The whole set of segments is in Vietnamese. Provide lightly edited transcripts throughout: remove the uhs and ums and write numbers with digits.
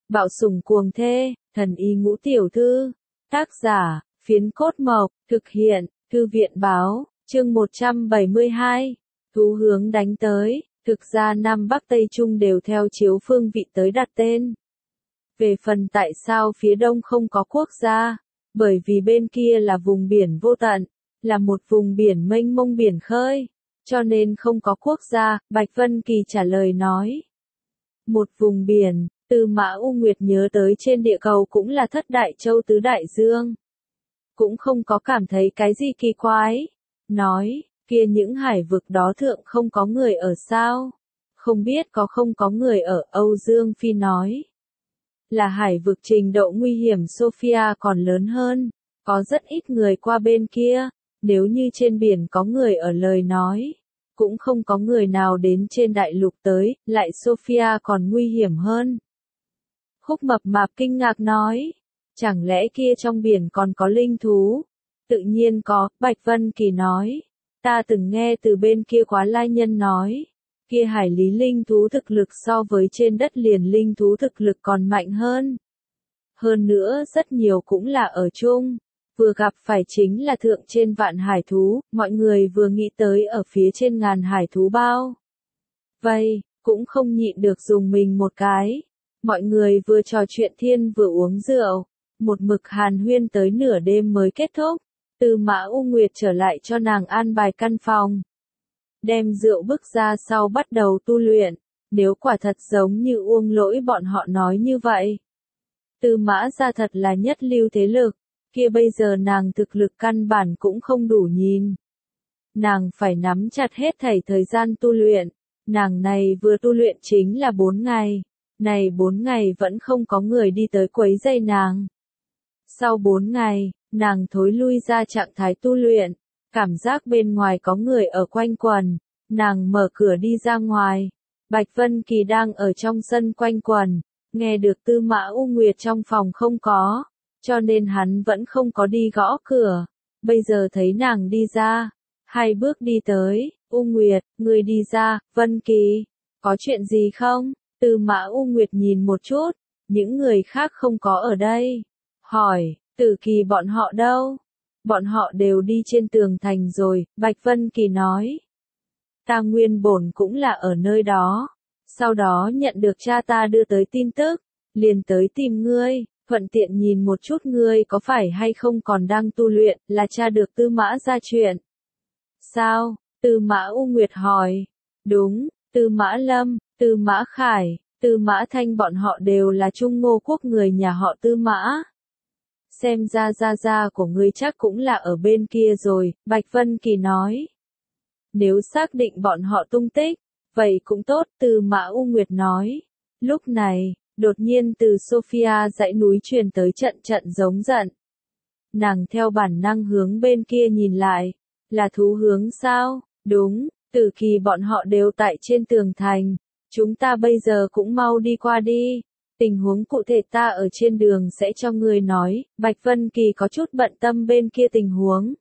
Bạo sủng cuồng thê, thần y ngũ tiểu thư. Tác giả, Phiến Cốt Mộc, thực hiện, Thư viện báo, chương 172. Thú hướng đánh tới, thực ra Nam Bắc Tây Trung đều theo chiếu phương vị tới đặt tên. Về phần tại sao phía đông không có quốc gia, bởi vì bên kia là vùng biển vô tận, là một vùng biển mênh mông biển khơi, cho nên không có quốc gia, Bạch Vân Kỳ trả lời nói. Một vùng biển, Tư Mã U Nguyệt nhớ tới trên địa cầu cũng là Thất Đại Châu Tứ Đại Dương. Cũng không có cảm thấy cái gì kỳ quái. Nói, kia những hải vực đó thượng không có người ở sao? Không biết có không có người ở, Âu Dương Phi nói. Là hải vực trình độ nguy hiểm Sophia còn lớn hơn, có rất ít người qua bên kia, nếu như trên biển có người ở lời nói. Cũng không có người nào đến trên đại lục tới, lại Sophia còn nguy hiểm hơn. Khúc Mập Mạp kinh ngạc nói, chẳng lẽ kia trong biển còn có linh thú? Tự nhiên có, Bạch Vân Kỳ nói, ta từng nghe từ bên kia Quá Lai Nhân nói, kia hải lý linh thú thực lực so với trên đất liền linh thú thực lực còn mạnh hơn. Hơn nữa rất nhiều cũng là ở chung. Vừa gặp phải chính là thượng trên vạn hải thú, mọi người vừa nghĩ tới ở phía trên ngàn hải thú bao. Vậy, cũng không nhịn được dùng mình một cái. Mọi người vừa trò chuyện thiên vừa uống rượu, một mực hàn huyên tới nửa đêm mới kết thúc. Tư Mã U Nguyệt trở lại cho nàng an bài căn phòng. Đem rượu bức ra sau bắt đầu tu luyện, nếu quả thật giống như Uông Lỗi bọn họ nói như vậy. Tư Mã gia thật là nhất lưu thế lực. Kia bây giờ nàng thực lực căn bản cũng không đủ nhìn. Nàng phải nắm chặt hết thảy thời gian tu luyện. Nàng này vừa tu luyện chính là 4 ngày. Này 4 ngày vẫn không có người đi tới quấy rầy nàng. Sau 4 ngày, nàng thối lui ra trạng thái tu luyện. Cảm giác bên ngoài có người ở quanh quần. Nàng mở cửa đi ra ngoài. Bạch Vân Kỳ đang ở trong sân quanh quần. Nghe được Tư Mã U Nguyệt trong phòng không có. Cho nên hắn vẫn không có đi gõ cửa. Bây giờ thấy nàng đi ra. 2 bước đi tới. U Nguyệt, người đi ra. Vân Kỳ, có chuyện gì không? Tư Mã U Nguyệt nhìn một chút. Những người khác không có ở đây. Hỏi, Tử Kỳ bọn họ đâu? Bọn họ đều đi trên tường thành rồi. Bạch Vân Kỳ nói. Ta nguyên bổn cũng là ở nơi đó. Sau đó nhận được cha ta đưa tới tin tức. Liền tới tìm ngươi. Thuận tiện nhìn một chút ngươi có phải hay không còn đang tu luyện, là tra được Tư Mã ra chuyện. Sao? Tư Mã U Nguyệt hỏi. Đúng, Tư Mã Lâm, Tư Mã Khải, Tư Mã Thanh bọn họ đều là Trung Ngô quốc người nhà họ Tư Mã. Xem ra gia của ngươi chắc cũng là ở bên kia rồi, Bạch Vân Kỳ nói. Nếu xác định bọn họ tung tích, vậy cũng tốt, Tư Mã U Nguyệt nói. Lúc này, đột nhiên từ Sophia dãy núi truyền tới trận trận giống giận. Nàng theo bản năng hướng bên kia nhìn lại. Là thú hướng sao? Đúng, Tử Kỳ bọn họ đều tại trên tường thành. Chúng ta bây giờ cũng mau đi qua đi. Tình huống cụ thể ta ở trên đường sẽ cho người nói. Bạch Vân Kỳ có chút bận tâm bên kia tình huống.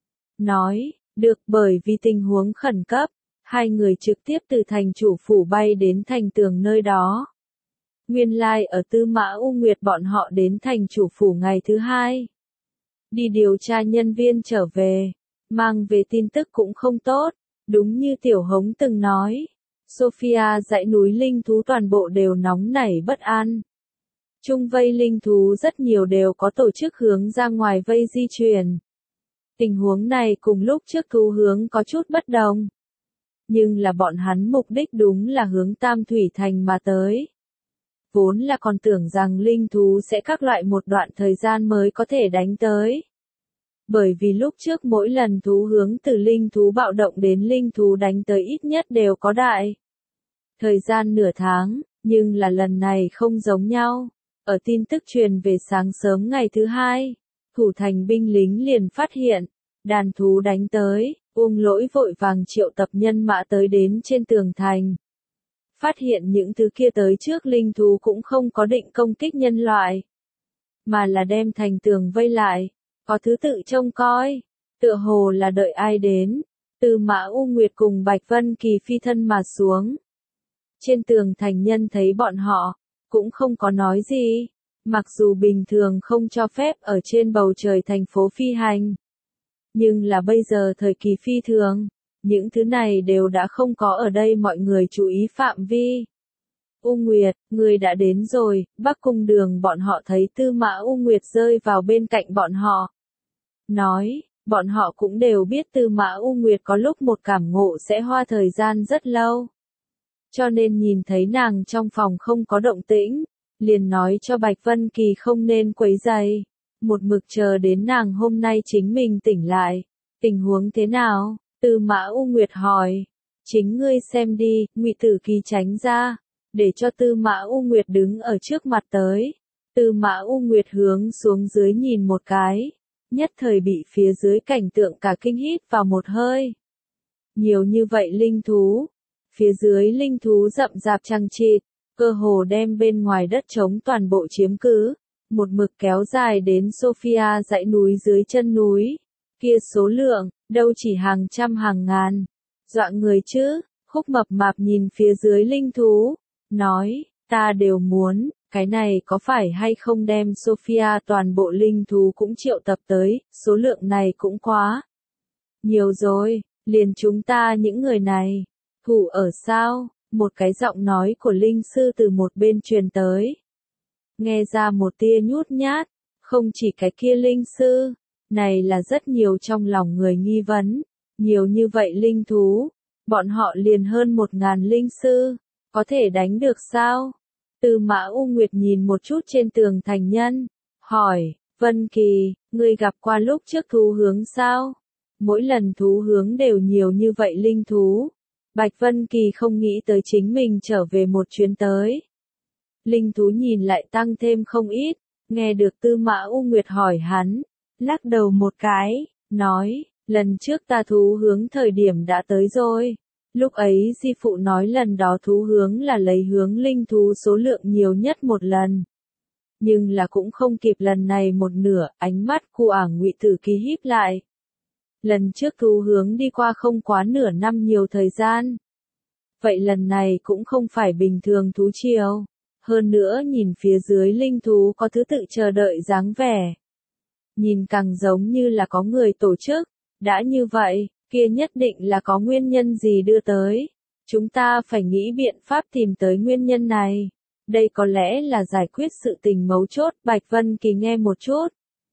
Nói, được, bởi vì tình huống khẩn cấp. 2 người trực tiếp từ thành chủ phủ bay đến thành tường nơi đó. Nguyên lai ở Tư Mã U Nguyệt bọn họ đến thành chủ phủ ngày thứ 2. Đi điều tra nhân viên trở về. Mang về tin tức cũng không tốt. Đúng như Tiểu Hống từng nói. Sophia dãy núi linh thú toàn bộ đều nóng nảy bất an. Trung vây linh thú rất nhiều đều có tổ chức hướng ra ngoài vây di chuyển. Tình huống này cùng lúc trước thú hướng có chút bất đồng. Nhưng là bọn hắn mục đích đúng là hướng Tam Thủy Thành mà tới. Vốn là còn tưởng rằng linh thú sẽ các loại một đoạn thời gian mới có thể đánh tới. Bởi vì lúc trước mỗi lần thú hướng từ linh thú bạo động đến linh thú đánh tới ít nhất đều có đại thời gian nửa tháng, nhưng là lần này không giống nhau. Ở tin tức truyền về sáng sớm ngày thứ 2, thủ thành binh lính liền phát hiện, đàn thú đánh tới, Uông Lỗi vội vàng triệu tập nhân mã tới đến trên tường thành. Phát hiện những thứ kia tới trước linh thú cũng không có định công kích nhân loại, mà là đem thành tường vây lại, có thứ tự trông coi, tựa hồ là đợi ai đến. Tư Mã U Nguyệt cùng Bạch Vân Kỳ phi thân mà xuống. Trên tường thành nhân thấy bọn họ, cũng không có nói gì. Mặc dù bình thường không cho phép ở trên bầu trời thành phố phi hành. Nhưng là bây giờ thời kỳ phi thường, những thứ này đều đã không có ở đây, mọi người chú ý phạm vi. U Nguyệt, người đã đến rồi. Bắc Cung Đường bọn họ thấy Tư Mã U Nguyệt rơi vào bên cạnh bọn họ. Nói, bọn họ cũng đều biết Tư Mã U Nguyệt có lúc một cảm ngộ sẽ hoa thời gian rất lâu. Cho nên nhìn thấy nàng trong phòng không có động tĩnh, liền nói cho Bạch Vân Kỳ không nên quấy rầy. Một mực chờ đến nàng hôm nay chính mình tỉnh lại. Tình huống thế nào? Tư Mã U Nguyệt hỏi. Chính ngươi xem đi, Ngụy Tử Kỳ tránh ra, để cho Tư Mã U Nguyệt đứng ở trước mặt tới. Tư Mã U Nguyệt hướng xuống dưới nhìn một cái, nhất thời bị phía dưới cảnh tượng cả kinh hít vào một hơi. Nhiều như vậy linh thú, phía dưới linh thú rậm rạp chằng chịt, cơ hồ đem bên ngoài đất trống toàn bộ chiếm cứ, một mực kéo dài đến Sophia dãy núi dưới chân núi. Kia số lượng, đâu chỉ hàng trăm hàng ngàn. Dọa người chứ. Khúc Mập Mạp nhìn phía dưới linh thú, nói, ta đều muốn, cái này có phải hay không đem Sophia toàn bộ linh thú cũng triệu tập tới, số lượng này cũng quá nhiều rồi, liền chúng ta những người này, thủ ở sao? Một cái giọng nói của linh sư từ một bên truyền tới. Nghe ra một tia nhút nhát, không chỉ cái kia linh sư, này là rất nhiều trong lòng người nghi vấn, nhiều như vậy linh thú, bọn họ liền hơn 1000 linh sư, có thể đánh được sao? Tư Mã U Nguyệt nhìn một chút trên tường thành nhân, hỏi, Vân Kỳ, ngươi gặp qua lúc trước thú hướng sao? Mỗi lần thú hướng đều nhiều như vậy linh thú. Bạch Vân Kỳ không nghĩ tới chính mình trở về một chuyến tới. Linh thú nhìn lại tăng thêm không ít, nghe được Tư Mã U Nguyệt hỏi hắn, lắc đầu một cái, nói, lần trước ta thú hướng thời điểm đã tới rồi. Lúc ấy di phụ nói lần đó thú hướng là lấy hướng linh thú số lượng nhiều nhất một lần. Nhưng là cũng không kịp lần này một nửa, ánh mắt của Ngụy Tử Kỳ híp lại. Lần trước thú hướng đi qua không quá nửa năm nhiều thời gian. Vậy lần này cũng không phải bình thường thú triều. Hơn nữa nhìn phía dưới linh thú có thứ tự chờ đợi dáng vẻ. Nhìn càng giống như là có người tổ chức. Đã như vậy, kia nhất định là có nguyên nhân gì đưa tới. Chúng ta phải nghĩ biện pháp tìm tới nguyên nhân này. Đây có lẽ là giải quyết sự tình mấu chốt. Bạch Vân Kỳ nghe một chút.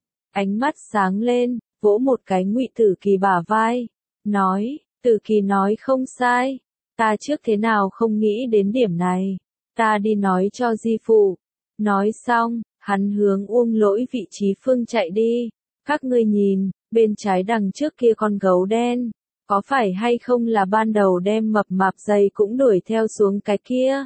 Ánh mắt sáng lên, vỗ một cái Ngụy Tử Kỳ bả vai. Nói, Tử Kỳ nói không sai. Ta trước thế nào không nghĩ đến điểm này. Ta đi nói cho di phụ. Nói xong, hắn hướng Uông Lỗi vị trí phương chạy đi. Các ngươi nhìn, bên trái đằng trước kia con gấu đen. Có phải hay không là ban đầu đem Mập Mạp giày cũng đuổi theo xuống cái kia?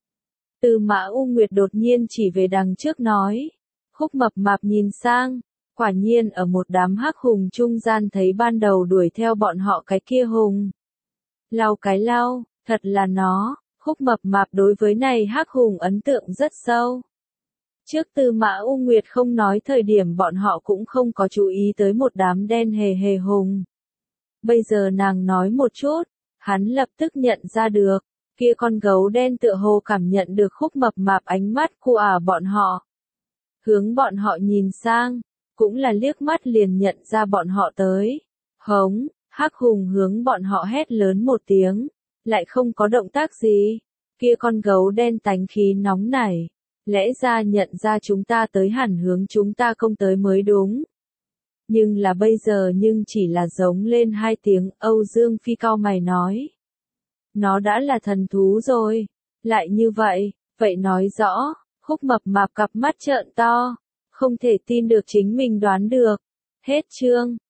Tư Mã U Nguyệt đột nhiên chỉ về đằng trước nói. Khúc Mập Mạp nhìn sang. Quả nhiên ở một đám hắc hùng trung gian thấy ban đầu đuổi theo bọn họ cái kia hùng. Lau cái lau, thật là nó. Khúc Mập Mạp đối với này hắc hùng ấn tượng rất sâu. Trước Tư Mã U Nguyệt không nói thời điểm bọn họ cũng không có chú ý tới một đám đen hề hề hùng. Bây giờ nàng nói một chút, hắn lập tức nhận ra được, kia con gấu đen tựa hồ cảm nhận được Khúc Mập Mạp ánh mắt của bọn họ. Hướng bọn họ nhìn sang, cũng là liếc mắt liền nhận ra bọn họ tới. Hống, hắc hùng hướng bọn họ hét lớn một tiếng, lại không có động tác gì. Kia con gấu đen tánh khí nóng nảy, lẽ ra nhận ra chúng ta tới hẳn hướng chúng ta không tới mới đúng. Nhưng là bây giờ nhưng chỉ là giống lên 2 tiếng. Âu Dương Phi cau mày nói. Nó đã là thần thú rồi. Lại như vậy, vậy nói rõ, Khúc Mập Mạp cặp mắt trợn to, không thể tin được chính mình đoán được. Hết chương.